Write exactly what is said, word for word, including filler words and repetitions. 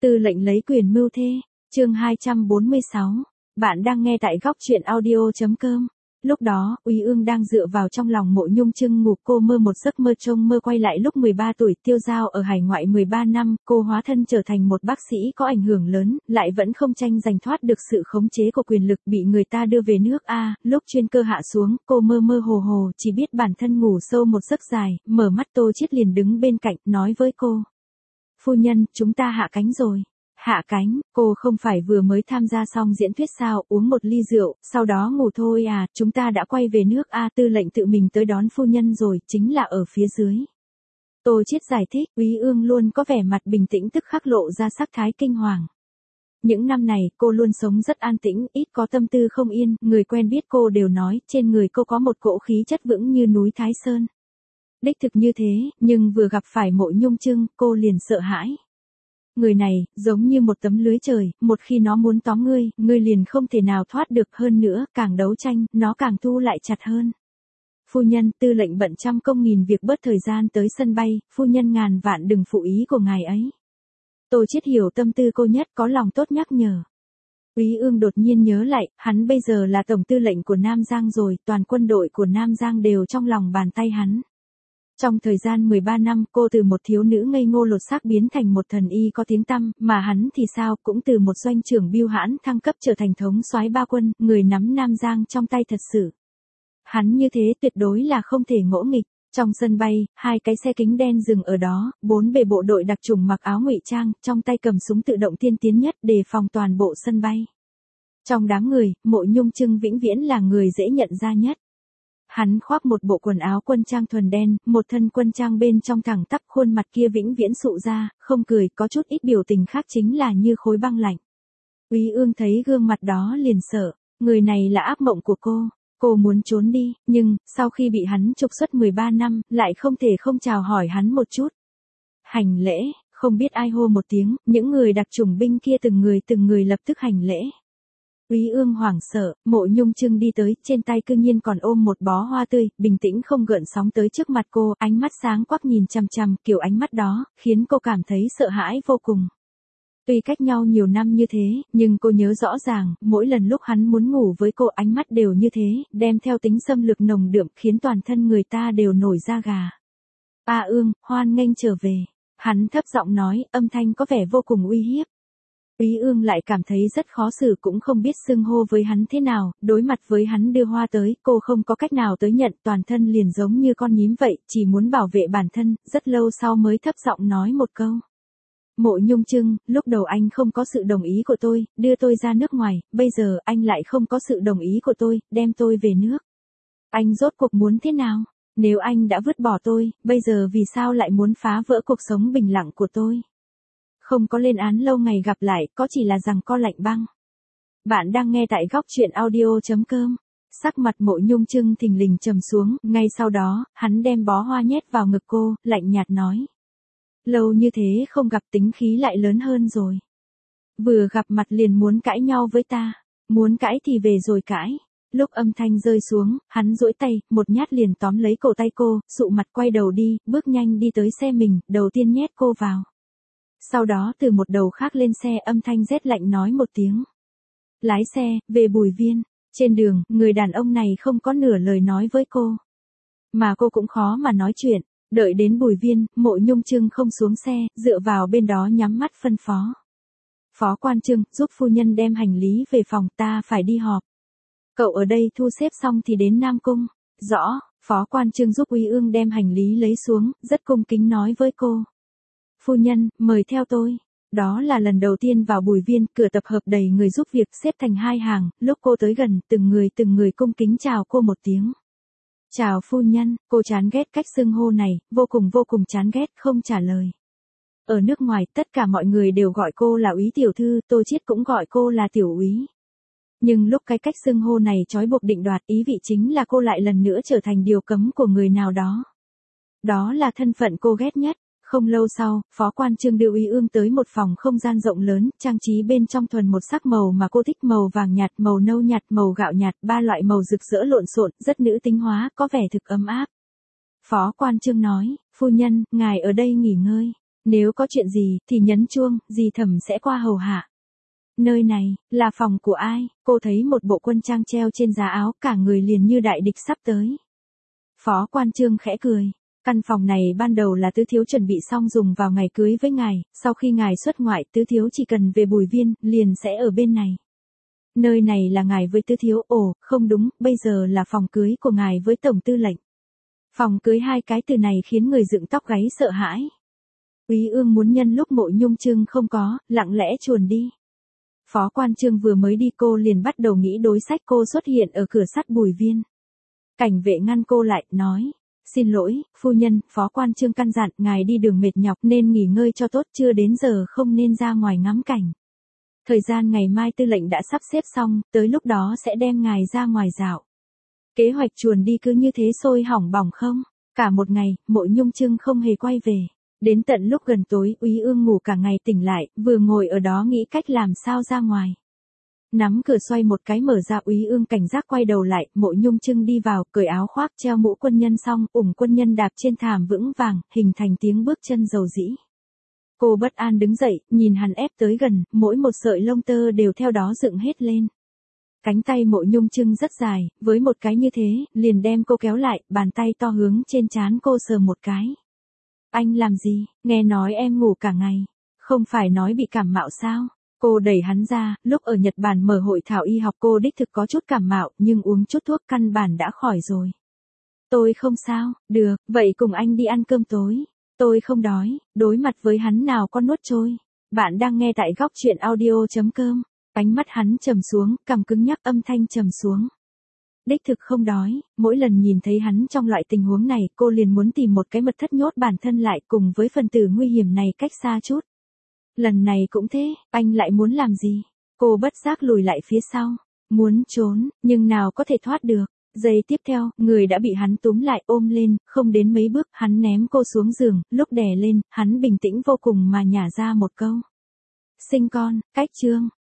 Tư lệnh lấy quyền mưu thê, chương hai trăm bốn mươi sáu. Bạn đang nghe tại góc truyện audio chấm com. Lúc đó, Úy Ương đang dựa vào trong lòng Mộ Nhung Trưng ngủ, cô mơ một giấc mơ trông mơ quay lại lúc mười ba tuổi, tiêu dao ở hải ngoại mười ba năm, cô hóa thân trở thành một bác sĩ có ảnh hưởng lớn, lại vẫn không tranh giành thoát được sự khống chế của quyền lực, bị người ta đưa về nước A. Lúc chuyên cơ hạ xuống, cô mơ mơ hồ hồ, chỉ biết bản thân ngủ sâu một giấc dài, mở mắt Tô Chiết liền đứng bên cạnh, nói với cô: "Phu nhân, chúng ta hạ cánh rồi." Hạ cánh, cô không phải vừa mới tham gia xong diễn thuyết sao, uống một ly rượu, sau đó ngủ thôi à, chúng ta đã quay về nước A. Tư lệnh tự mình tới đón phu nhân rồi, chính là ở phía dưới. Tô Chiết giải thích, Úy Ương luôn có vẻ mặt bình tĩnh tức khắc lộ ra sắc thái kinh hoàng. Những năm này, cô luôn sống rất an tĩnh, ít có tâm tư không yên, người quen biết cô đều nói, trên người cô có một cỗ khí chất vững như núi Thái Sơn. Đích thực như thế, nhưng vừa gặp phải Mộ Nhung Trưng, cô liền sợ hãi. Người này, giống như một tấm lưới trời, một khi nó muốn tóm ngươi, ngươi liền không thể nào thoát được, hơn nữa, càng đấu tranh, nó càng thu lại chặt hơn. Phu nhân, tư lệnh bận trăm công nghìn việc bớt thời gian tới sân bay, phu nhân ngàn vạn đừng phụ ý của ngài ấy. Tô Chiết hiểu tâm tư cô nhất, có lòng tốt nhắc nhở. Úy Ương đột nhiên nhớ lại, hắn bây giờ là tổng tư lệnh của Nam Giang rồi, toàn quân đội của Nam Giang đều trong lòng bàn tay hắn. Trong thời gian mười ba năm, cô từ một thiếu nữ ngây ngô lột xác biến thành một thần y có tiếng tăm, mà hắn thì sao, cũng từ một doanh trưởng bưu hãn thăng cấp trở thành thống soái ba quân, người nắm Nam Giang trong tay thật sự. Hắn như thế tuyệt đối là không thể ngỗ nghịch. Trong sân bay, hai cái xe kính đen dừng ở đó, bốn bề bộ đội đặc chủng mặc áo ngụy trang, trong tay cầm súng tự động tiên tiến nhất đề phòng toàn bộ sân bay. Trong đám người, Mộ Nhung Trưng vĩnh viễn là người dễ nhận ra nhất. Hắn khoác một bộ quần áo quân trang thuần đen, một thân quân trang bên trong thẳng tắp, khuôn mặt kia vĩnh viễn sụ ra, không cười, có chút ít biểu tình khác chính là như khối băng lạnh. Úy Ương thấy gương mặt đó liền sợ, người này là ác mộng của cô, cô muốn trốn đi, nhưng, sau khi bị hắn trục xuất mười ba năm, lại không thể không chào hỏi hắn một chút. Hành lễ, không biết ai hô một tiếng, những người đặc chủng binh kia từng người từng người lập tức hành lễ. Úy Ương hoảng sợ, Mộ Nhung Trưng đi tới, trên tay cư nhiên còn ôm một bó hoa tươi, bình tĩnh không gợn sóng tới trước mặt cô, ánh mắt sáng quắc nhìn chằm chằm, kiểu ánh mắt đó, khiến cô cảm thấy sợ hãi vô cùng. Tuy cách nhau nhiều năm như thế, nhưng cô nhớ rõ ràng, mỗi lần lúc hắn muốn ngủ với cô ánh mắt đều như thế, đem theo tính xâm lược nồng đượm, khiến toàn thân người ta đều nổi da gà. "A Ương, hoan nghênh trở về." Hắn thấp giọng nói, âm thanh có vẻ vô cùng uy hiếp. Úy Ương lại cảm thấy rất khó xử, cũng không biết xưng hô với hắn thế nào, đối mặt với hắn đưa hoa tới, cô không có cách nào tới nhận, toàn thân liền giống như con nhím vậy, chỉ muốn bảo vệ bản thân, rất lâu sau mới thấp giọng nói một câu. "Mộ Nhung Trưng, lúc đầu anh không có sự đồng ý của tôi, đưa tôi ra nước ngoài, bây giờ anh lại không có sự đồng ý của tôi, đem tôi về nước. Anh rốt cuộc muốn thế nào? Nếu anh đã vứt bỏ tôi, bây giờ vì sao lại muốn phá vỡ cuộc sống bình lặng của tôi? Không có lên án lâu ngày gặp lại, có chỉ là giằng co lạnh băng." Bạn đang nghe tại góc truyện audio chấm com. Sắc mặt Mộ Nhung Trưng thình lình trầm xuống, ngay sau đó, hắn đem bó hoa nhét vào ngực cô, lạnh nhạt nói. "Lâu như thế không gặp, tính khí lại lớn hơn rồi. Vừa gặp mặt liền muốn cãi nhau với ta, muốn cãi thì về rồi cãi." Lúc âm thanh rơi xuống, hắn duỗi tay, một nhát liền tóm lấy cổ tay cô, sụ mặt quay đầu đi, bước nhanh đi tới xe mình, đầu tiên nhét cô vào. Sau đó từ một đầu khác lên xe, âm thanh rét lạnh nói một tiếng. Lái xe, về Bùi Viên. Trên đường, người đàn ông này không có nửa lời nói với cô. Mà cô cũng khó mà nói chuyện. Đợi đến Bùi Viên, Mộ Nhung Trưng không xuống xe, dựa vào bên đó nhắm mắt phân phó. "Phó quan Trưng, giúp phu nhân đem hành lý về phòng, ta phải đi họp. Cậu ở đây thu xếp xong thì đến Nam Cung." "Rõ." Phó quan Trưng giúp Úy Ương đem hành lý lấy xuống, rất cung kính nói với cô. "Phu nhân, mời theo tôi." Đó là lần đầu tiên vào Bùi Viên, cửa tập hợp đầy người giúp việc xếp thành hai hàng, lúc cô tới gần, từng người từng người cung kính chào cô một tiếng. "Chào phu nhân." Cô chán ghét cách xưng hô này, vô cùng vô cùng chán ghét, không trả lời. Ở nước ngoài, tất cả mọi người đều gọi cô là Úy tiểu thư, Tô Chiết cũng gọi cô là tiểu Úy. Nhưng lúc cái cách xưng hô này trói buộc định đoạt, ý vị chính là cô lại lần nữa trở thành điều cấm của người nào đó. Đó là thân phận cô ghét nhất. Không lâu sau, Phó quan Trương đưa Úy Ương tới một phòng không gian rộng lớn, trang trí bên trong thuần một sắc màu mà cô thích, màu vàng nhạt, màu nâu nhạt, màu gạo nhạt, ba loại màu rực rỡ lộn xộn, rất nữ tính hóa, có vẻ thực ấm áp. Phó quan Trương nói, "Phu nhân, ngài ở đây nghỉ ngơi." Nếu có chuyện gì thì nhấn chuông, dì Thẩm sẽ qua hầu hạ. Nơi này, là phòng của ai? Cô thấy một bộ quân trang treo trên giá áo, cả người liền như đại địch sắp tới. Phó Quan Trương khẽ cười. Căn phòng này ban đầu là tứ thiếu chuẩn bị xong dùng vào ngày cưới với ngài, sau khi ngài xuất ngoại tứ thiếu chỉ cần về Bùi Viên, liền sẽ ở bên này. Nơi này là ngài với tứ thiếu, ồ, không đúng, bây giờ là phòng cưới của ngài với tổng tư lệnh. Phòng cưới, hai cái từ này khiến người dựng tóc gáy sợ hãi. Úy Ương muốn nhân lúc Mộ Nhung Trương không có, lặng lẽ chuồn đi. Phó Quan Trương vừa mới đi cô liền bắt đầu nghĩ đối sách, cô xuất hiện ở cửa sắt Bùi Viên. Cảnh vệ ngăn cô lại, nói. Xin lỗi, phu nhân, Phó Quan Trương căn dặn, ngài đi đường mệt nhọc nên nghỉ ngơi cho tốt, chưa đến giờ không nên ra ngoài ngắm cảnh. Thời gian ngày mai tư lệnh đã sắp xếp xong, tới lúc đó sẽ đem ngài ra ngoài dạo. Kế hoạch chuồn đi cứ như thế sôi hỏng bỏng không? Cả một ngày, Mộ Nhung Trương không hề quay về. Đến tận lúc gần tối, Úy Ương ngủ cả ngày tỉnh lại, vừa ngồi ở đó nghĩ cách làm sao ra ngoài. Nắm cửa xoay một cái mở ra, Úy Ương cảnh giác quay đầu lại, Mộ Nhung Trương đi vào, cởi áo khoác, treo mũ quân nhân xong, ủng quân nhân đạp trên thảm vững vàng, hình thành tiếng bước chân dầu dĩ. Cô bất an đứng dậy, nhìn hắn ép tới gần, mỗi một sợi lông tơ đều theo đó dựng hết lên. Cánh tay Mộ Nhung Trương rất dài, với một cái như thế, liền đem cô kéo lại, bàn tay to hướng trên trán cô sờ một cái. Anh làm gì, nghe nói em ngủ cả ngày, không phải nói bị cảm mạo sao? Cô đẩy hắn ra, lúc ở Nhật Bản mở hội thảo y học cô đích thực có chút cảm mạo, nhưng uống chút thuốc căn bản đã khỏi rồi. Tôi không sao, được, vậy cùng anh đi ăn cơm tối. Tôi không đói, đối mặt với hắn nào có nuốt trôi. Bạn đang nghe tại góc truyện audio chấm com. Ánh mắt hắn trầm xuống, cằm cứng nhắc, âm thanh trầm xuống. Đích thực không đói, mỗi lần nhìn thấy hắn trong loại tình huống này, cô liền muốn tìm một cái mật thất nhốt bản thân lại cùng với phần tử nguy hiểm này cách xa chút. Lần này cũng thế, anh lại muốn làm gì? Cô bất giác lùi lại phía sau, muốn trốn, nhưng nào có thể thoát được. Giây tiếp theo, người đã bị hắn túm lại ôm lên, không đến mấy bước, hắn ném cô xuống giường, lúc đè lên, hắn bình tĩnh vô cùng mà nhả ra một câu. Sinh con, cách Trương,